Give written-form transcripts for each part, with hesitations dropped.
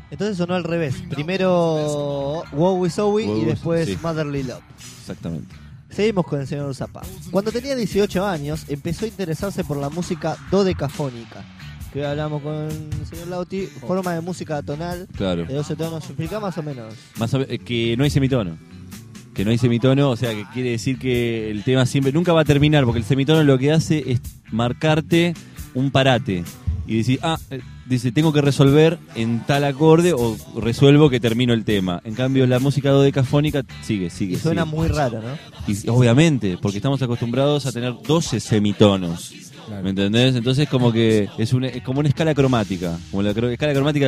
Entonces sonó al revés. Primero Wow We Zoe y después sí. Motherly Love. Exactamente. Seguimos con el señor Zappa. Cuando tenía 18 años, empezó a interesarse por la música dodecafónica. Que hoy hablamos con el señor Lauti. Forma de música tonal Claro. de 12 tonos. ¿Explica más o menos? Que no hay semitono. Que no hay semitono, o sea, que quiere decir que el tema siempre nunca va a terminar, porque el semitono lo que hace es marcarte un parate y decir, dice, tengo que resolver en tal acorde o resuelvo que termino el tema. En cambio, la música dodecafónica sigue. Y suena muy raro, ¿no? Y obviamente, porque estamos acostumbrados a tener 12 semitonos. Claro. ¿Me entendés? Entonces como que es como una escala cromática, como la escala cromática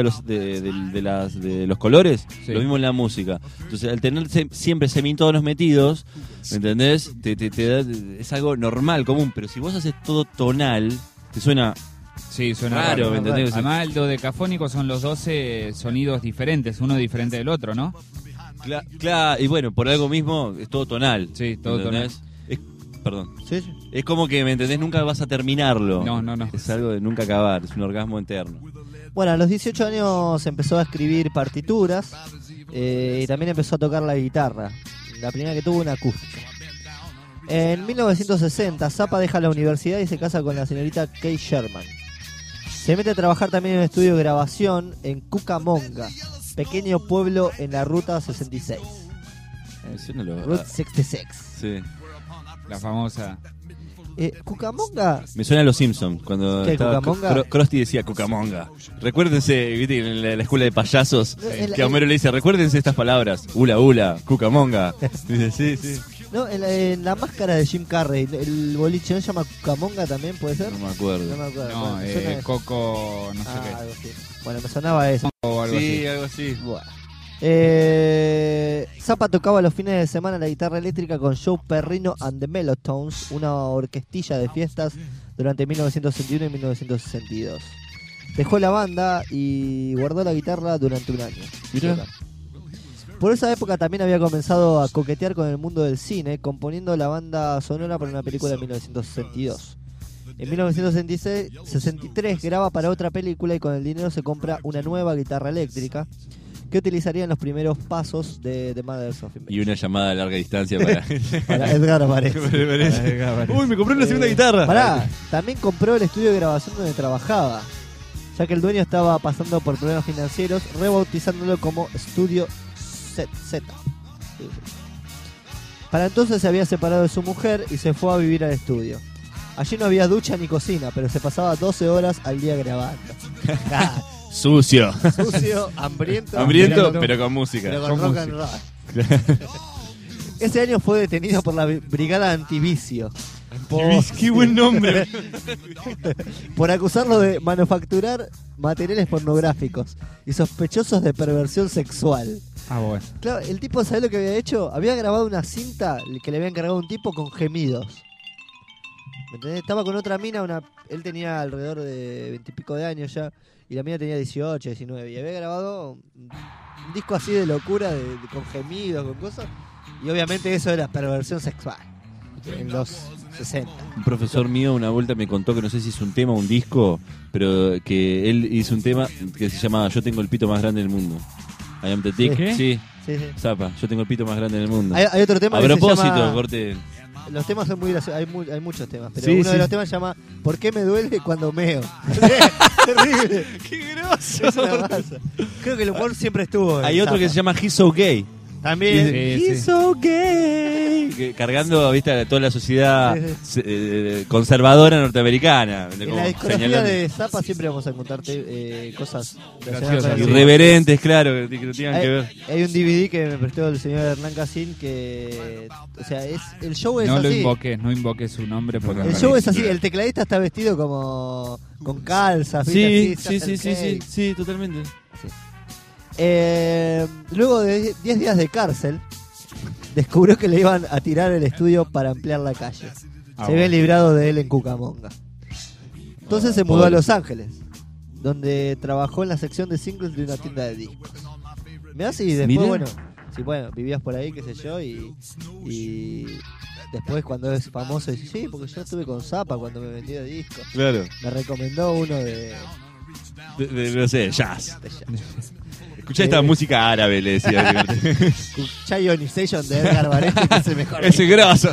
de los colores, Sí. lo mismo en la música. Entonces al tener siempre semitonos metidos, ¿me entendés? Te da, es algo normal, común, pero si vos haces todo tonal, te suena Sí, suena raro, raro. ¿me entendés? Además, el dodecafónico son los 12 sonidos diferentes, uno diferente del otro, ¿no? Claro, y bueno, por algo mismo es todo tonal. Sí, todo ¿entendés? Perdón. Sí, sí. Es como que, ¿me entendés? Nunca vas a terminarlo. No. Es algo de nunca acabar, es un orgasmo eterno. Bueno, a los 18 años empezó a escribir partituras y también empezó a tocar la guitarra. La primera que tuvo, una acústica. En 1960, Zappa deja la universidad y se casa con la señorita Kay Sherman. Se mete a trabajar también en un estudio de grabación en Cucamonga, pequeño pueblo en la Ruta 66. Eso no lo- Route 66. Sí. La famosa. Cucamonga. Me suena a los Simpsons cuando ¿Qué, estaba Cucamonga? Krusty decía Cucamonga. Recuérdense, viste, en la escuela de payasos, No, que a Homero le dice, recuérdense estas palabras. Hula hula, Cucamonga. Dice, sí. No, en la máscara de Jim Carrey, el boliche no se llama Cucamonga también, ¿puede ser? No me acuerdo. No me acuerdo. No, Bueno, me suena eso. Coco, no sé Algo así. Bueno, me sonaba eso. qué. O algo así. algo así. Bueno. Zappa tocaba los fines de semana la guitarra eléctrica con Joe Perrino and the Mellotones, una orquestilla de fiestas durante 1961 y 1962. Dejó la banda y guardó la guitarra durante un año. Mirá. Por esa época también había comenzado a coquetear con el mundo del cine, componiendo la banda sonora para una película de 1962. En 1963 graba para otra película y con el dinero se compra una nueva guitarra eléctrica que utilizaría en los primeros pasos de The Mothers of Invention. Y una llamada a larga distancia para... Para Edgar Varese. Uy, me compré una segunda guitarra. Pará, también compró el estudio de grabación donde trabajaba, ya que el dueño estaba pasando por problemas financieros, rebautizándolo como Studio Z. Para entonces se había separado de su mujer y se fue a vivir al estudio. Allí no había ducha ni cocina, pero se pasaba 12 horas al día grabando. Sucio. Sucio, hambriento, Hambriento, pero con música. pero con rock and roll. Ese año fue detenido por la Brigada Antivicio. Qué buen nombre. Por acusarlo de manufacturar materiales pornográficos y sospechosos de perversión sexual. Ah, bueno. Claro, el tipo, ¿sabés lo que había hecho? Había grabado una cinta que le había encargado un tipo con gemidos. ¿Me entendés? Estaba con otra mina, él tenía alrededor de 20 y pico de años ya, y la mina tenía 18, 19, y había grabado un disco así de locura, con gemidos, con cosas, y obviamente eso era perversión sexual, en los 60. Un profesor mío una vuelta me contó que no sé si es un tema o un disco, pero que él hizo un tema que se llamaba Yo tengo el pito más grande del mundo. I am the dick. ¿Qué? Sí, Sí, sí. Zappa, yo tengo el pito más grande del mundo. Hay otro tema A que propósito, se llama... corte. Los temas son muy graciosos, hay muchos temas, pero Sí, uno sí. de los temas se llama ¿Por qué me duele cuando meo? Terrible. ¡Qué groso! Es una masa. Creo que el humor siempre estuvo. Hay otro que se llama He's So Gay. También. Sí, He's sí. so gay. Cargando, viste, a toda la sociedad Sí, conservadora norteamericana. En la discografía de Zappa siempre vamos a encontrarte cosas Graciosas. Irreverentes, claro, que no tengan que ver. Hay un DVD que me prestó el señor Hernán Casín que, o sea, el show es No lo así. no invoques su nombre porque El show es así, el tecladista está vestido como con calzas, Sí, ¿viste? Así, se hace el cake. sí, totalmente. Luego de 10 días de cárcel, descubrió que le iban a tirar el estudio para ampliar la calle. Se había librado de él en Cucamonga. Entonces se mudó a Los Ángeles, donde trabajó en la sección de singles de una tienda de discos. Me hace y después, Mirá. bueno, vivías por ahí, qué sé yo, y después cuando es famoso dice, sí, porque yo estuve con Zappa cuando me vendía discos. Claro. Me recomendó uno de No sé, jazz. Escuchá esta música árabe, le decía. Ionization de Edgar Varese, que es el mejor. Ese grosso.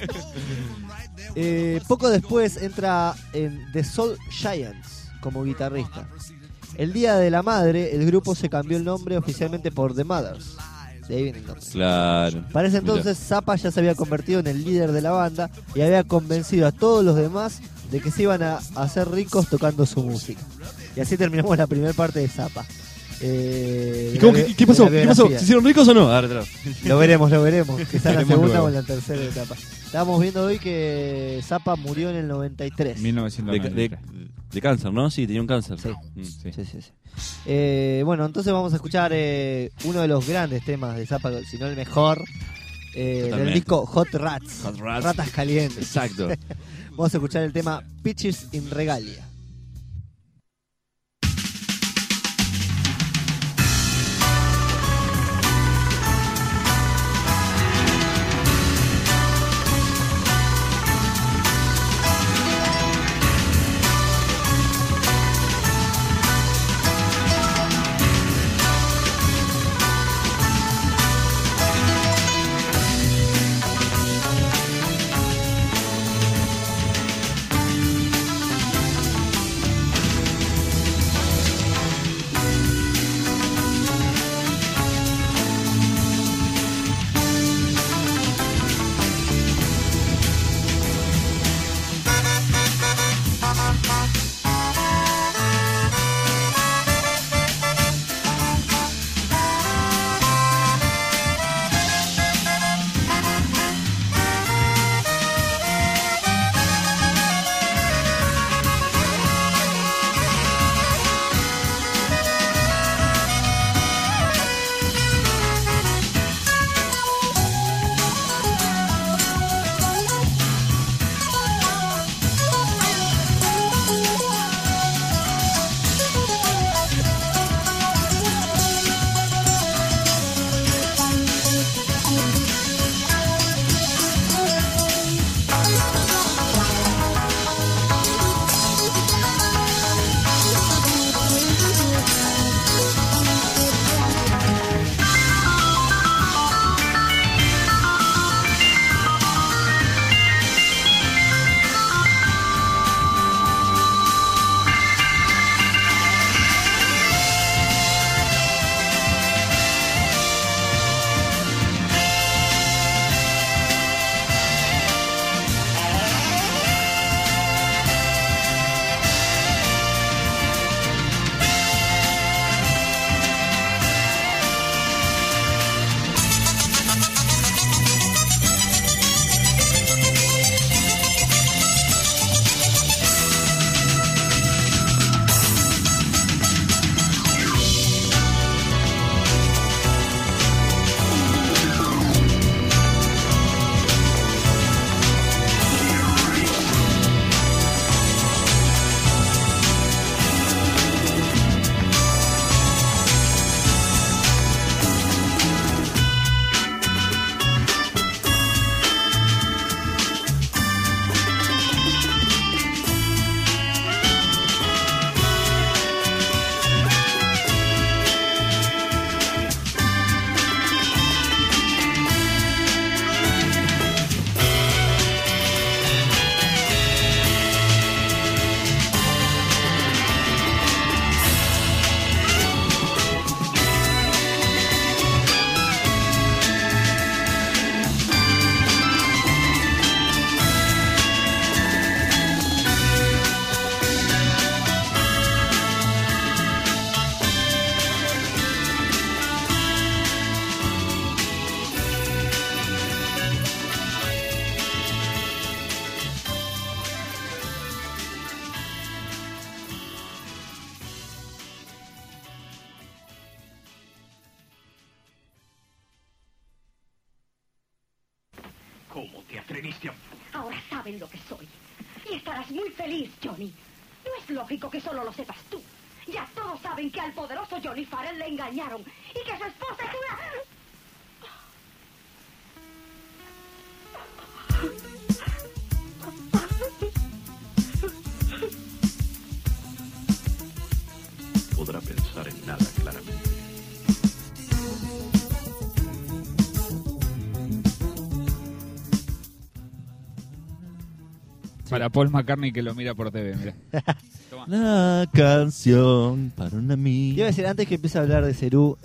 Poco después entra en The Soul Giants como guitarrista. El día de la madre, el grupo se cambió el nombre oficialmente por The Mothers. De ahí viene el nombre. Claro. Para ese entonces, Zappa ya se había convertido en el líder de la banda y había convencido a todos los demás de que se iban a hacer ricos tocando su música. Y así terminamos la primera parte de Zappa. ¿Y qué pasó? ¿Qué pasó? ¿Se hicieron ricos o no? Ahora, Lo veremos. Quizás la segunda luego. o en la tercera etapa. Estábamos viendo hoy que Zappa murió en el 93. 1993. De cáncer, ¿no? Sí, tenía un cáncer. Sí. Sí. Sí. Bueno, entonces vamos a escuchar uno de los grandes temas de Zappa, si no el mejor, del disco Hot Rats. Hot Rats. Ratas calientes. Exacto. Vamos a escuchar el tema Pitches in Regalia. ¿Cómo te atreviste a...? Ahora saben lo que soy. Y estarás muy feliz, Johnny. No es lógico que solo lo sepas tú. Ya todos saben que al poderoso Johnny Farrell le engañaron y que su esposa es una... Podrá pensar en nada claramente. Para Paul McCartney que lo mira por TV, mira. La canción para un Te amigo. iba a decir, antes que empiece a hablar de Cerú,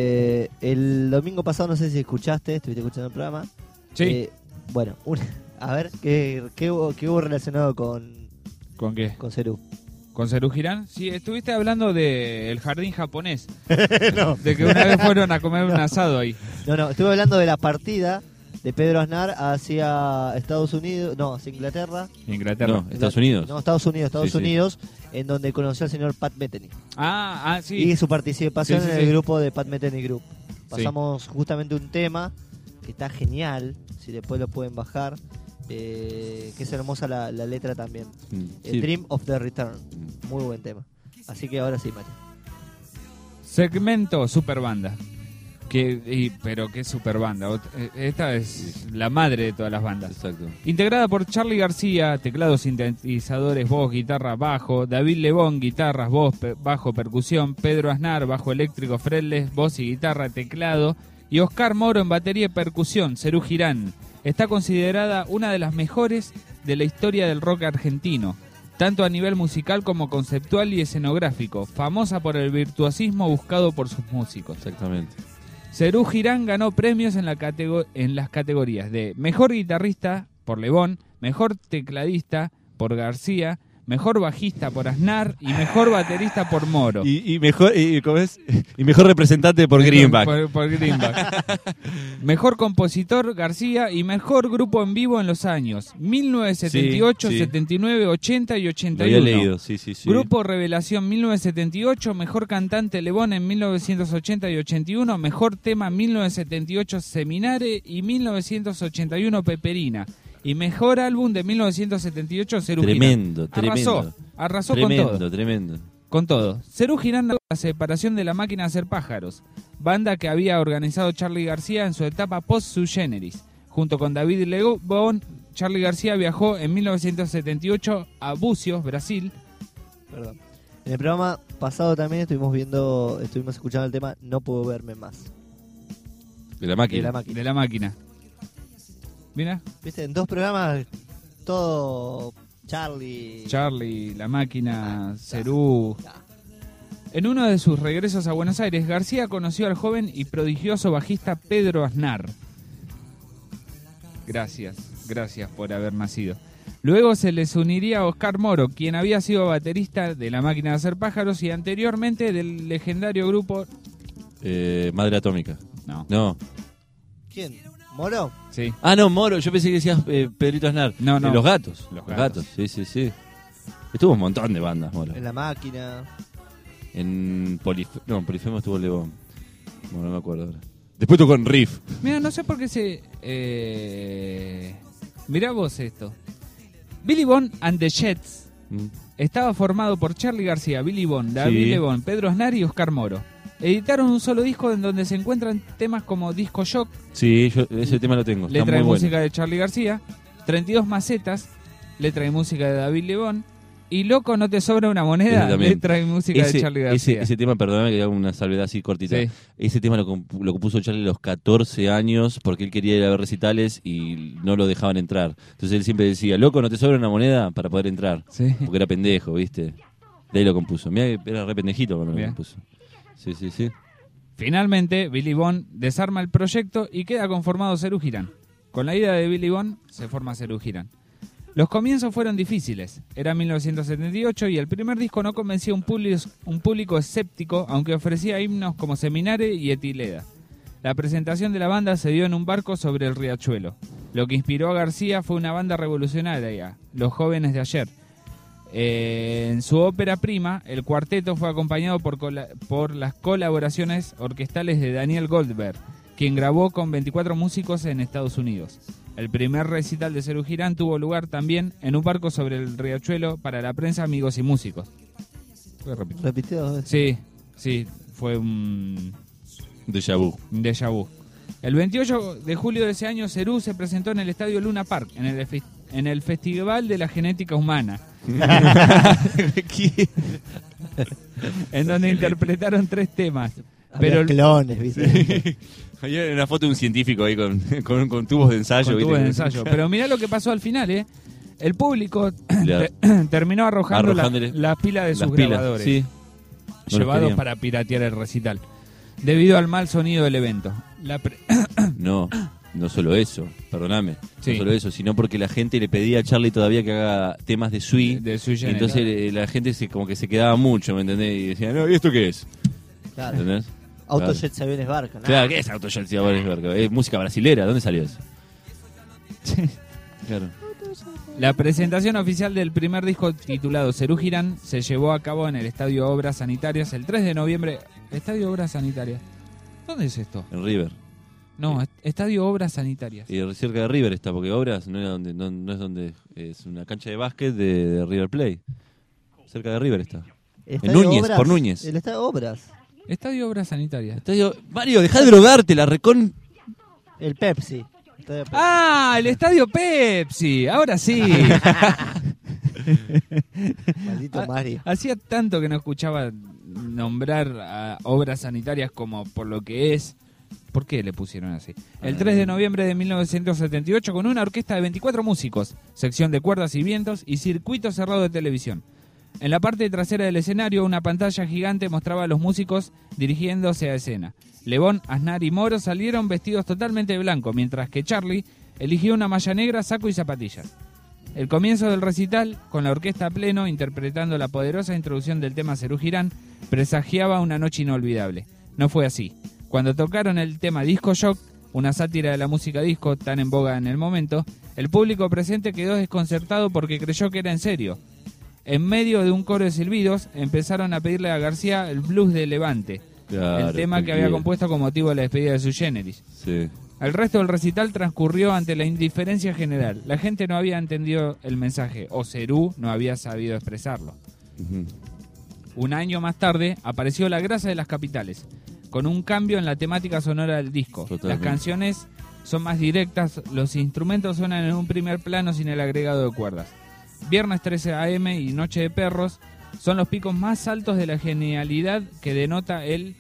el domingo pasado, no sé si escuchaste, estuviste escuchando el programa. Sí. Bueno, a ver, ¿qué hubo relacionado con ¿Con qué? Cerú? ¿Con Serú Girán? Sí, estuviste hablando del jardín japonés. No. De que una vez fueron a comer un asado ahí. No, estuve hablando de la partida de Pedro Aznar hacia Estados Unidos, no, hacia Inglaterra. Inglaterra. No, Estados Unidos. No, Estados Unidos, Sí, sí. en donde conoció al señor Pat Metheny. Sí. Y su participación Sí, sí, en el sí. grupo de Pat Metheny Group. Pasamos justamente un tema que está genial, si después lo pueden bajar, que es hermosa la letra también. Sí. Dream of the Return, muy buen tema. Así que ahora sí, Mario. Segmento Superbanda. Pero qué Superbanda. Esta es la madre de todas las bandas. Exacto. Integrada por Charly García, teclados, sintetizadores, voz, guitarra, bajo, David Lebón, guitarras, voz, bajo, percusión, Pedro Aznar, bajo eléctrico, fretless, voz y guitarra, teclado, y Oscar Moro en batería y percusión, Serú Girán. Está considerada una de las mejores de la historia del rock argentino, tanto a nivel musical como conceptual y escenográfico, famosa por el virtuosismo buscado por sus músicos. Exactamente. Serú Girán ganó premios en las categorías de Mejor Guitarrista por Lebón, Mejor Tecladista por García, Mejor Bajista por Aznar y Mejor Baterista por Moro. Y mejor ¿cómo es? Y mejor representante por Greenback. Por Greenback. Mejor Compositor García y Mejor Grupo en Vivo en los años 1978, Sí, sí. 79, 80 y Lo 81. había leído, sí. Grupo Revelación 1978, Mejor Cantante Lebón en 1980 y 81, Mejor Tema 1978 Seminare y 1981 Peperina. Y Mejor Álbum de 1978 Serú Girán. Arrasó Tremendo. con todo. Serú Girán la separación de La Máquina de Hacer Pájaros, banda que había organizado Charly García en su etapa post sui generis. Junto con David Lebón, Charly García viajó en 1978 a Bucios, Brasil. Perdón. En el programa pasado también estuvimos escuchando el tema No Puedo Verme Más. De la máquina. De La Máquina. Mira, Viste, en 2 programas todo Charly. Charly, La Máquina, Serú. En uno de sus regresos a Buenos Aires, García conoció al joven y prodigioso bajista Pedro Aznar. Gracias por haber nacido. Luego se les uniría Oscar Moro, quien había sido baterista de La Máquina de Hacer Pájaros y anteriormente del legendario grupo... Madre Atómica. No. ¿Quién? ¿Moro? Sí. Ah, no, Moro. Yo pensé que decías Pedrito Aznar. No. Los Gatos. Los Los Gatos. Gatos, sí. Estuvo un montón de bandas, Moro. En La Máquina. En Polifemo estuvo Lebón. Bueno, no me acuerdo ahora. Después tocó en Riff. Mira, no sé por qué mirá vos esto. Billy Bond and the Jets estaba formado por Charly García, Billy Bond, David Sí. Lebón, Pedro Aznar y Oscar Moro. Editaron un solo disco en donde se encuentran temas como Disco Shock, Sí, yo ese tema lo tengo. Está letra y muy música bueno. de Charly García, 32 macetas, letra y música de David Lebón, y Loco no te sobra una moneda, Ese también. letra y música de Charly García. Ese tema, perdóname que haga una salvedad así cortita. Sí. Ese tema lo compuso Charly a los 14 años porque él quería ir a ver recitales y no lo dejaban entrar. Entonces él siempre decía, loco, ¿no te sobra una moneda para poder entrar? Sí. Porque era pendejo, ¿viste? De ahí lo compuso. Mirá que era re pendejito cuando Mirá. lo compuso. Sí. Finalmente, Billy Bond desarma el proyecto y queda conformado Serú Girán. Con la ida de Billy Bond, se forma Serú Girán. Los comienzos fueron difíciles. Era 1978 y el primer disco no convencía a un público escéptico, aunque ofrecía himnos como Seminare y Etileda. La presentación de la banda se dio en un barco sobre el riachuelo. Lo que inspiró a García fue una banda revolucionaria, Los Jóvenes de Ayer. En su ópera prima, el cuarteto fue acompañado por las colaboraciones orquestales de Daniel Goldberg, quien grabó con 24 músicos en Estados Unidos. El primer recital de Serú Girán tuvo lugar también en un barco sobre el riachuelo para la prensa, amigos y músicos. Repitió 2 veces. Sí, fue un Déjà vu. déjà vu. El 28 de julio de ese año, Serú se presentó en el estadio Luna Park, en el Festival de la Genética Humana, en donde interpretaron 3 temas. Había Pero clones, ¿viste? Hay una foto de un científico ahí con tubos de ensayo. con ¿viste? tubos de ensayo. Pero mirá lo que pasó al final, El público Le- terminó arrojando Arrojándole la pila de sus Las pilas, grabadores, sí. No los llevados querían. para piratear el recital, debido al mal sonido del evento. No solo eso, perdóname. Sí. No solo eso, sino porque la gente le pedía a Charlie todavía que haga temas de Sui. De Sui y Generis. entonces la gente como que se quedaba mucho, ¿me entendés? Y decía, no, ¿y esto qué es? Claro. ¿Entendés? Autojets, aviones, barcos. Claro, ¿qué es Autojet? Es música brasilera, ¿dónde salió eso? Claro. La presentación oficial del primer disco titulado Serú Girán se llevó a cabo en el Estadio Obras Sanitarias el 3 de noviembre. ¿Estadio Obras Sanitarias? ¿Dónde es esto? En River. No, Estadio Obras Sanitarias. Y cerca de River está, porque Obras no es donde es una cancha de básquet de River Plate. Cerca de River está. Estadio Núñez, Obras, por Núñez. El Estadio Obras. Estadio Obras Sanitarias. Mario, dejá de drogarte, la recon... El Pepsi. Estadio Pepsi. ¡Ah! El Estadio Pepsi. Ahora sí. Maldito Mario. Hacía tanto que no escuchaba nombrar a obras sanitarias como por lo que es. ¿Por qué le pusieron así? El 3 de noviembre de 1978, con una orquesta de 24 músicos, sección de cuerdas y vientos y circuito cerrado de televisión. En la parte trasera del escenario, una pantalla gigante mostraba a los músicos dirigiéndose a escena. Lebón, Aznar y Moro salieron vestidos totalmente de blanco, mientras que Charlie eligió una malla negra, saco y zapatillas. El comienzo del recital, con la orquesta a pleno interpretando la poderosa introducción del tema Serú Girán, presagiaba una noche inolvidable. No fue así. Cuando tocaron el tema Disco Shock, una sátira de la música disco tan en boga en el momento, el público presente quedó desconcertado porque creyó que era en serio. En medio de un coro de silbidos, empezaron a pedirle a García el blues de Levante, Claro, el tema que había compuesto con motivo de la despedida de Sui Generis. Sí. El resto del recital transcurrió ante la indiferencia general. La gente no había entendido el mensaje, o Serú no había sabido expresarlo. Ujú. Un año más tarde apareció La Grasa de las Capitales, con un cambio en la temática sonora del disco. Totalmente. Las canciones son más directas, los instrumentos suenan en un primer plano sin el agregado de cuerdas. Viernes 13 AM y Noche de Perros son los picos más altos de la genialidad que denota el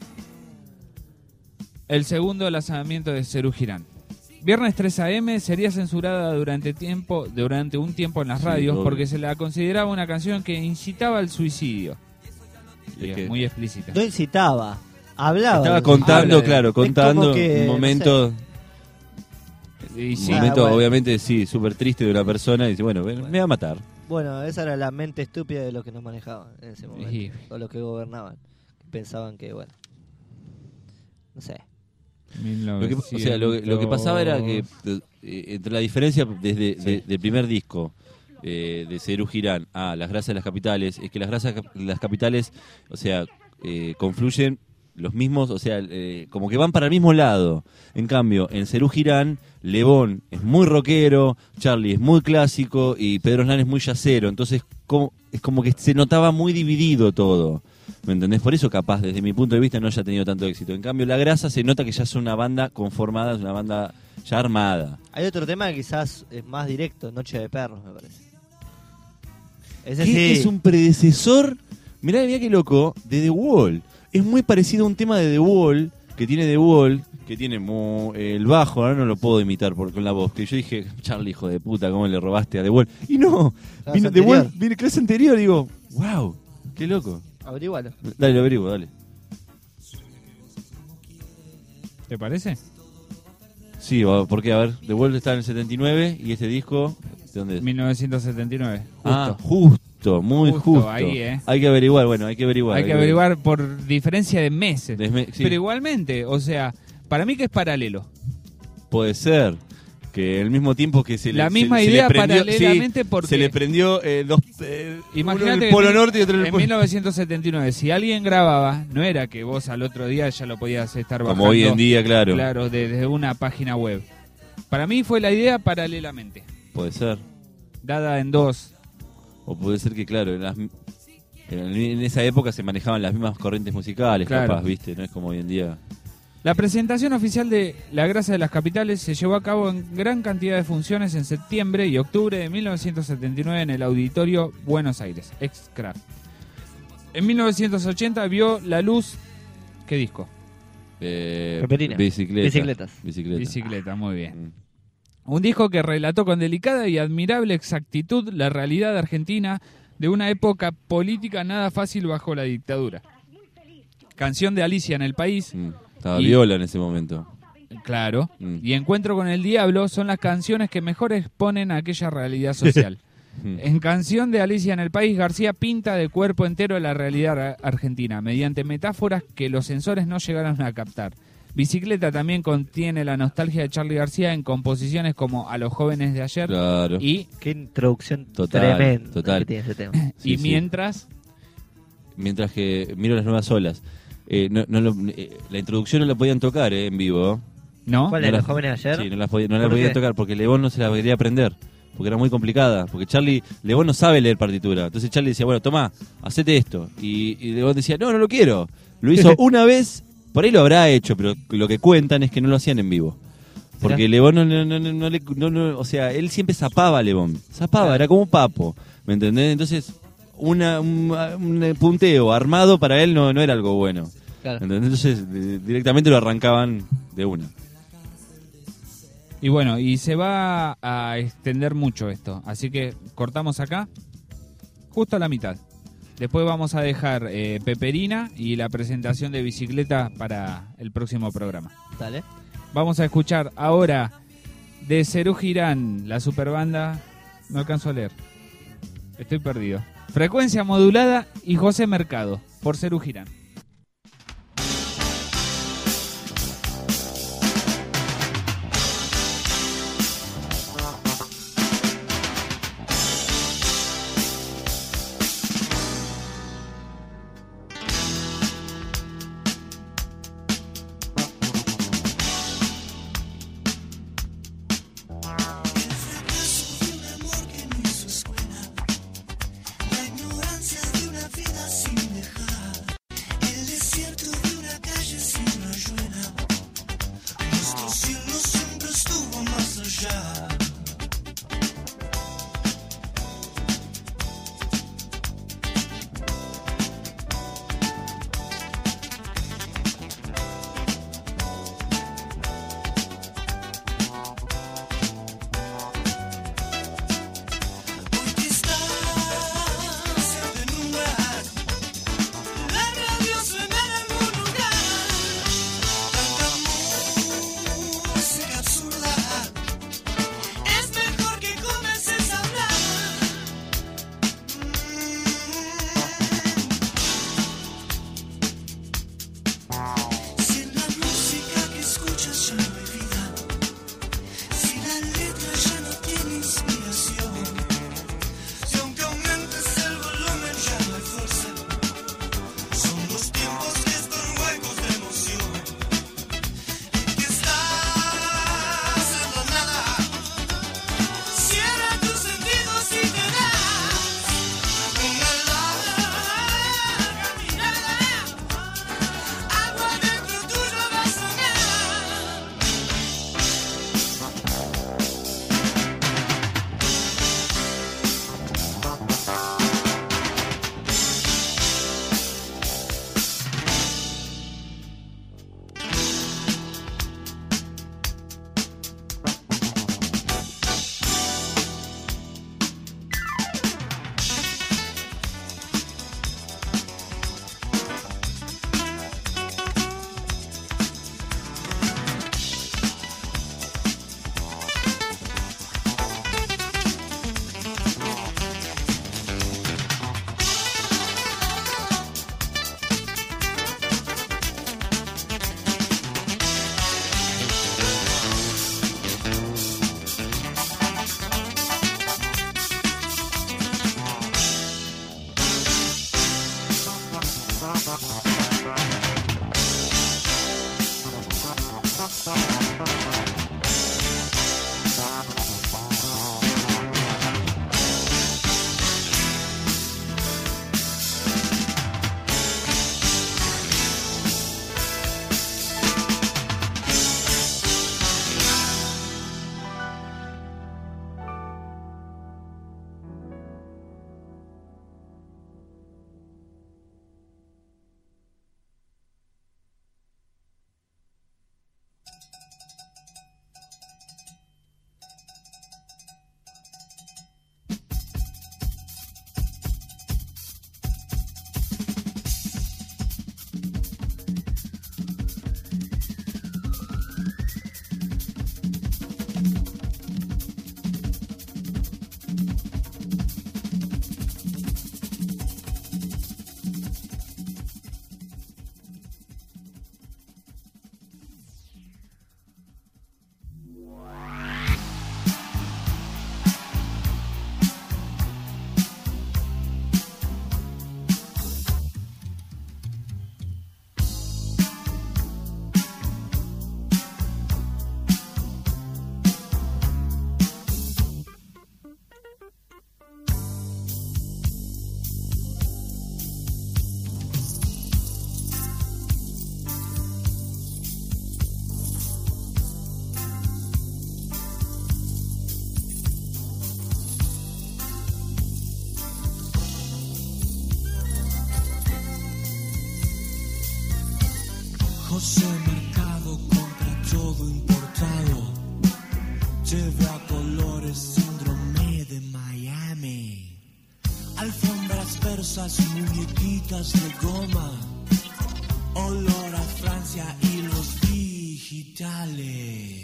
segundo lanzamiento de Serú Girán. Viernes 3 AM sería censurada durante un tiempo en las Sí, radios obvio. porque se la consideraba una canción que incitaba al suicidio. Es Y es que- muy explícita. No incitaba. Hablaba. Estaba de- contando, Habla de- claro, contando como que, un no momento, Y un sí, momento bueno. obviamente sí, súper triste de una persona y dice, bueno, me va a matar. Bueno, esa era la mente estúpida de los que nos manejaban en ese momento. Y- O los que gobernaban. Pensaban que, bueno. No sé. Lo que pasaba era que entre la diferencia del primer disco de Serú Girán a Las Grasas de las Capitales es que las Grasas de las Capitales, o sea, confluyen los mismos, o sea, como que van para el mismo lado. En cambio, en Serú Girán, Lebón es muy rockero, Charlie es muy clásico y Pedro Aznar es muy yacero. Entonces, es como que se notaba muy dividido todo. ¿Me entendés? Por eso capaz, desde mi punto de vista, no haya tenido tanto éxito. En cambio, La Grasa se nota que ya es una banda conformada, es una banda ya armada. Hay otro tema que quizás es más directo. Noche de Perros, me parece. Ese Que sí. es un predecesor, mirá qué loco, de The Wall. Es muy parecido a un tema de The Wall, que tiene el bajo, ahora no lo puedo imitar con la voz, que yo dije, Charlie, hijo de puta, ¿cómo le robaste a The Wall? Y no, Clase vino The Wall, anterior. viene clase anterior, digo, wow, qué loco. Averígualo. Dale, lo averiguo, dale. ¿Te parece? Sí, porque, a ver, The Wall está en el 79 y este disco, ¿de dónde es? 1979. Justo. Ah, justo, muy justo. ahí, Hay que averiguar, bueno, hay que averiguar. Hay que averiguar por diferencia de meses. Sí. Pero igualmente, o sea, para mí que es paralelo. Puede ser que al mismo tiempo que se le La misma se le idea prendió- paralelamente sí, porque- se le prendió uno Imagínate en que el polo en- norte y otro en el en polo 1979, si alguien grababa, no era que vos al otro día ya lo podías estar bajando. como hoy en día, claro. Claro, desde una página web. Para mí fue la idea paralelamente, Puede ser. dada en dos. O puede ser que, claro, en esa época se manejaban las mismas corrientes musicales, Claro. capaz, ¿viste? No es como hoy en día. La presentación oficial de La Grasa de las Capitales se llevó a cabo en gran cantidad de funciones en septiembre y octubre de 1979 en el Auditorio Buenos Aires, ex-Kraft. En 1980 vio la luz... ¿Qué disco? Peperina. Bicicleta. Bicicletas. Bicicleta. Bicicleta, muy bien. Mm. Un disco que relató con delicada y admirable exactitud la realidad argentina de una época política nada fácil bajo la dictadura. Canción de Alicia en el país. Estaba Y- Viola en ese momento. Claro. Mm. Y Encuentro con el Diablo son las canciones que mejor exponen aquella realidad social. En Canción de Alicia en el País, García pinta de cuerpo entero la realidad argentina, mediante metáforas que los censores no llegaron a captar. Bicicleta también contiene la nostalgia de Charly García en composiciones como A los jóvenes de ayer Claro. y Qué introducción Total, tremenda total. que tiene ese tema. Sí, sí. mientras... Mientras que miro las nuevas olas. La introducción no la podían tocar en vivo. ¿No? ¿Cuál No es? la- ¿Los jóvenes de ayer? Sí, no la podían ¿Por qué? tocar porque Lebón no se la quería aprender. Porque era muy complicada. Porque Lebón no sabe leer partitura. Entonces Charly decía, bueno, tomá, hacete esto. Y Lebón decía, no lo quiero. Lo hizo una vez, por ahí lo habrá hecho, pero lo que cuentan es que no lo hacían en vivo. Porque Lebón o sea, él siempre zapaba a Lebón. Zapaba, era como un papo. ¿Me entendés? Entonces, un punteo armado para él no era algo bueno. Claro. ¿Entendés? Entonces, directamente lo arrancaban de una. Y bueno, y se va a extender mucho esto. Así que cortamos acá, justo a la mitad. Después vamos a dejar Peperina y la presentación de Bicicleta para el próximo programa. Dale. Vamos a escuchar ahora de Serú Girán, la superbanda. No alcanzo a leer. Estoy perdido. Frecuencia Modulada y José Mercado, por Serú Girán. La ignorancia de una vida sin dejar, el desierto de una calle sin rayuela. Nuestro cielo siempre estuvo más allá. Hoy que estás en un lugar, la radio suena en algún lugar, tanta música absurda, es mejor que comiences a hablar. Si en la música que escuchas ya no hay vida, si la letra ya no tiene inspiración, si aunque aumentes el volumen ya no hay fuerza, son los tiempos que están huecos de emoción. Que estás en la nada, cierra tus sentidos y te das una larga mirada, algo adentro tuyo va a sonar. José Mercado compra todo importado. Lleve a colores síndrome de Miami. Alfombras persas, muñequitas de goma. Olor a Francia y los digitales.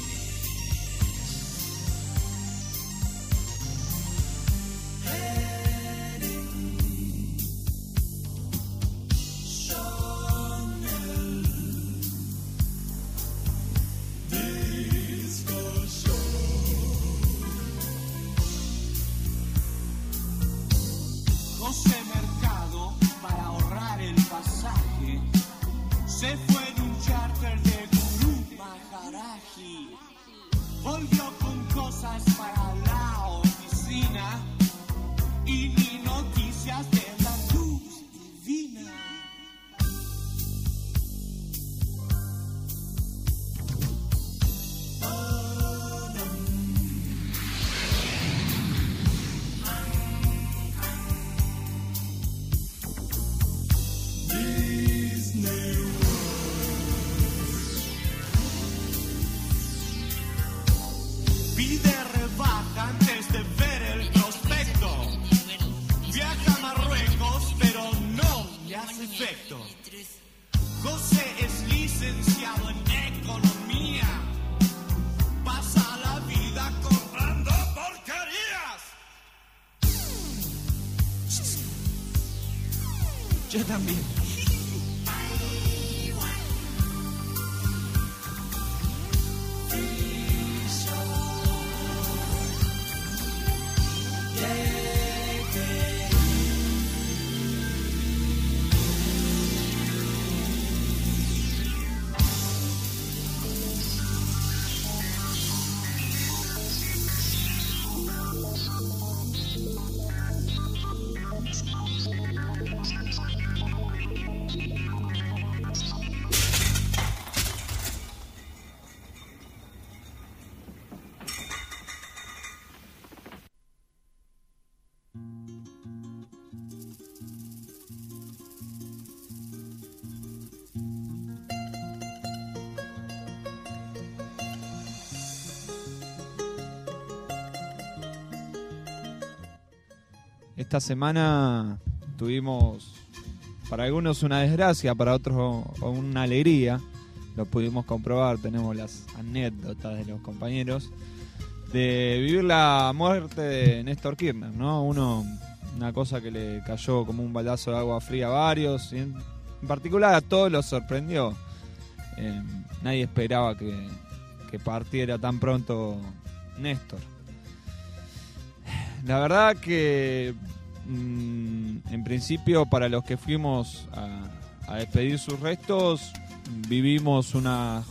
José Mercado, para ahorrar el pasaje, se fue en un charter de Gurú Maharaji. Volvió con cosas para la oficina y ni noticias de la luz divina. Pide rebaja antes de ver el prospecto. Viaja a Marruecos, pero no le hace efecto. José es licenciado en economía. Pasa la vida comprando porquerías. Yo también. Esta semana tuvimos, para algunos una desgracia, para otros una alegría. Lo pudimos comprobar, tenemos las anécdotas de los compañeros de vivir la muerte de Néstor Kirchner, ¿no? Una cosa que le cayó como un baldazo de agua fría a varios, y en particular a todos los sorprendió. Nadie esperaba que partiera tan pronto Néstor. La verdad que en principio, para los que fuimos a despedir sus restos, vivimos una